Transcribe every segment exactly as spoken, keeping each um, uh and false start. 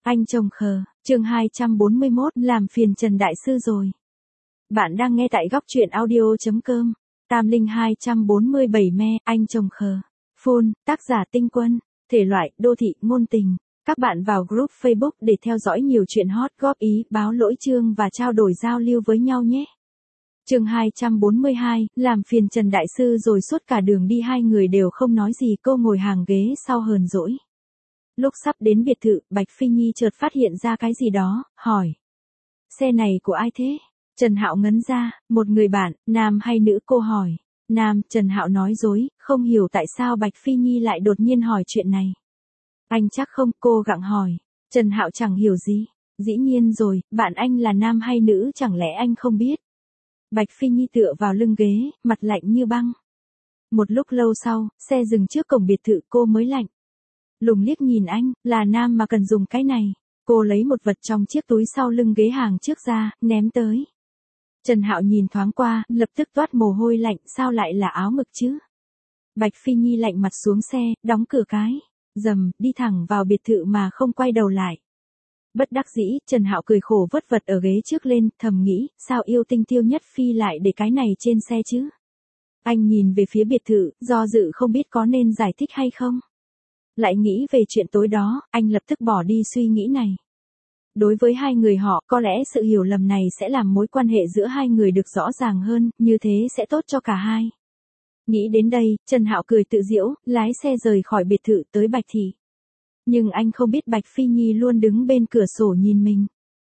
Anh chồng khờ, chương hai trăm bốn mươi mốt, làm phiền Trần Đại Sư rồi. Bạn đang nghe tại góc truyện audio.com, Tam Linh hai trăm bốn mươi bảy me, anh chồng khờ. Phone, tác giả Tinh Quân, thể loại, đô thị, ngôn tình. Các bạn vào group Facebook để theo dõi nhiều chuyện hot, góp ý, báo lỗi chương và trao đổi giao lưu với nhau nhé. Chương hai trăm bốn mươi hai, làm phiền Trần Đại Sư rồi. Suốt cả đường đi hai người đều không nói gì, cô ngồi hàng ghế sau hờn dỗi. Lúc sắp đến biệt thự, Bạch Phi Nhi chợt phát hiện ra cái gì đó, hỏi. Xe này của ai thế? Trần Hạo ngấn ra, một người bạn, nam hay nữ? Cô hỏi. Nam, Trần Hạo nói dối, không hiểu tại sao Bạch Phi Nhi lại đột nhiên hỏi chuyện này. Anh chắc không? Cô gặng hỏi. Trần Hạo chẳng hiểu gì. Dĩ nhiên rồi, bạn anh là nam hay nữ chẳng lẽ anh không biết? Bạch Phi Nhi tựa vào lưng ghế, mặt lạnh như băng. Một lúc lâu sau, xe dừng trước cổng biệt thự, cô mới lạnh lùng liếc nhìn anh, là nam mà cần dùng cái này. Cô lấy một vật trong chiếc túi sau lưng ghế hàng trước ra, ném tới. Trần Hạo nhìn thoáng qua, lập tức toát mồ hôi lạnh, sao lại là áo ngực chứ? Bạch Phi Nhi lạnh mặt xuống xe, đóng cửa cái, dầm, đi thẳng vào biệt thự mà không quay đầu lại. Bất đắc dĩ, Trần Hạo cười khổ vất vật ở ghế trước lên, thầm nghĩ, sao yêu tinh Tiêu Nhất Phi lại để cái này trên xe chứ? Anh nhìn về phía biệt thự, do dự không biết có nên giải thích hay không. Lại nghĩ về chuyện tối đó, anh lập tức bỏ đi suy nghĩ này. Đối với hai người họ, có lẽ sự hiểu lầm này sẽ làm mối quan hệ giữa hai người được rõ ràng hơn, như thế sẽ tốt cho cả hai. Nghĩ đến đây, Trần Hạo cười tự giễu, lái xe rời khỏi biệt thự tới Bạch Thị. Nhưng anh không biết Bạch Phi Nhi luôn đứng bên cửa sổ nhìn mình.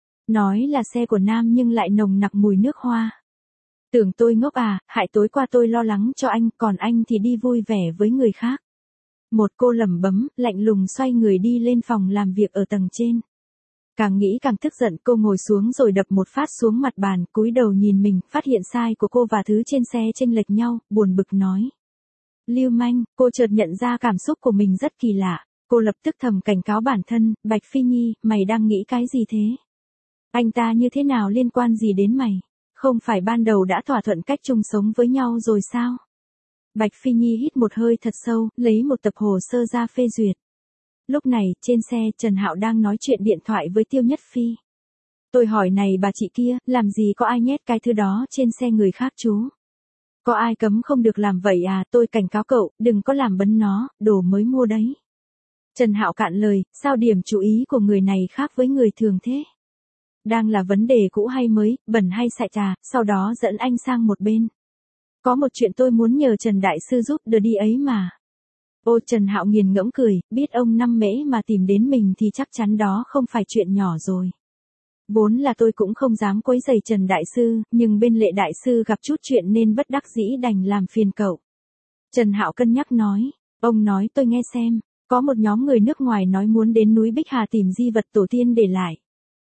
Nói là xe của nam nhưng lại nồng nặc mùi nước hoa. Tưởng tôi ngốc à, hại tối qua tôi lo lắng cho anh, còn anh thì đi vui vẻ với người khác. Một cô lẩm bẩm, lạnh lùng xoay người đi lên phòng làm việc ở tầng trên. Càng nghĩ càng tức giận, cô ngồi xuống rồi đập một phát xuống mặt bàn, cúi đầu nhìn mình, phát hiện sai của cô và thứ trên xe chênh lệch nhau, buồn bực nói. Lưu manh, cô chợt nhận ra cảm xúc của mình rất kỳ lạ. Cô lập tức thầm cảnh cáo bản thân, Bạch Phi Nhi, mày đang nghĩ cái gì thế? Anh ta như thế nào liên quan gì đến mày? Không phải ban đầu đã thỏa thuận cách chung sống với nhau rồi sao? Bạch Phi Nhi hít một hơi thật sâu, lấy một tập hồ sơ ra phê duyệt. Lúc này, trên xe, Trần Hạo đang nói chuyện điện thoại với Tiêu Nhất Phi. Tôi hỏi này bà chị kia, làm gì có ai nhét cái thứ đó trên xe người khác chú? Có ai cấm không được làm vậy à? Tôi cảnh cáo cậu, đừng có làm bấn nó, đồ mới mua đấy. Trần Hạo cạn lời, sao điểm chú ý của người này khác với người thường thế? Đang là vấn đề cũ hay mới, bẩn hay sạch trà, sau đó dẫn anh sang một bên. Có một chuyện tôi muốn nhờ Trần Đại Sư giúp đỡ đi ấy mà. Ô, Trần Hạo nghiền ngẫm cười, biết ông năm mễ mà tìm đến mình thì chắc chắn đó không phải chuyện nhỏ rồi. Vốn là tôi cũng không dám quấy rầy Trần Đại Sư, nhưng bên Lệ Đại Sư gặp chút chuyện nên bất đắc dĩ đành làm phiền cậu. Trần Hạo cân nhắc nói, ông nói tôi nghe xem, có một nhóm người nước ngoài nói muốn đến núi Bích Hà tìm di vật tổ tiên để lại.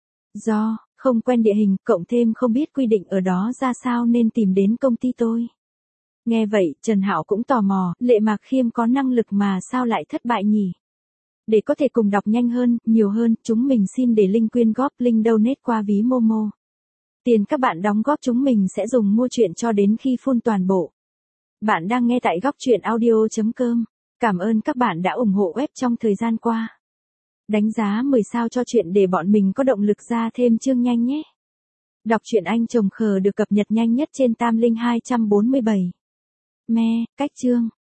Do không quen địa hình, cộng thêm không biết quy định ở đó ra sao nên tìm đến công ty tôi. Nghe vậy, Trần Hạo cũng tò mò, Lệ Mạc Khiêm có năng lực mà sao lại thất bại nhỉ? Để có thể cùng đọc nhanh hơn, nhiều hơn, chúng mình xin để link quyên góp, link donate qua ví Momo. Tiền các bạn đóng góp chúng mình sẽ dùng mua chuyện cho đến khi full toàn bộ. Bạn đang nghe tại góc truyện audio.com. Cảm ơn các bạn đã ủng hộ web trong thời gian qua. Đánh giá mười sao cho chuyện để bọn mình có động lực ra thêm chương nhanh nhé. Đọc truyện Anh Chồng Khờ được cập nhật nhanh nhất trên Tam Linh hai trăm bốn mươi bảy. Me, cách chương.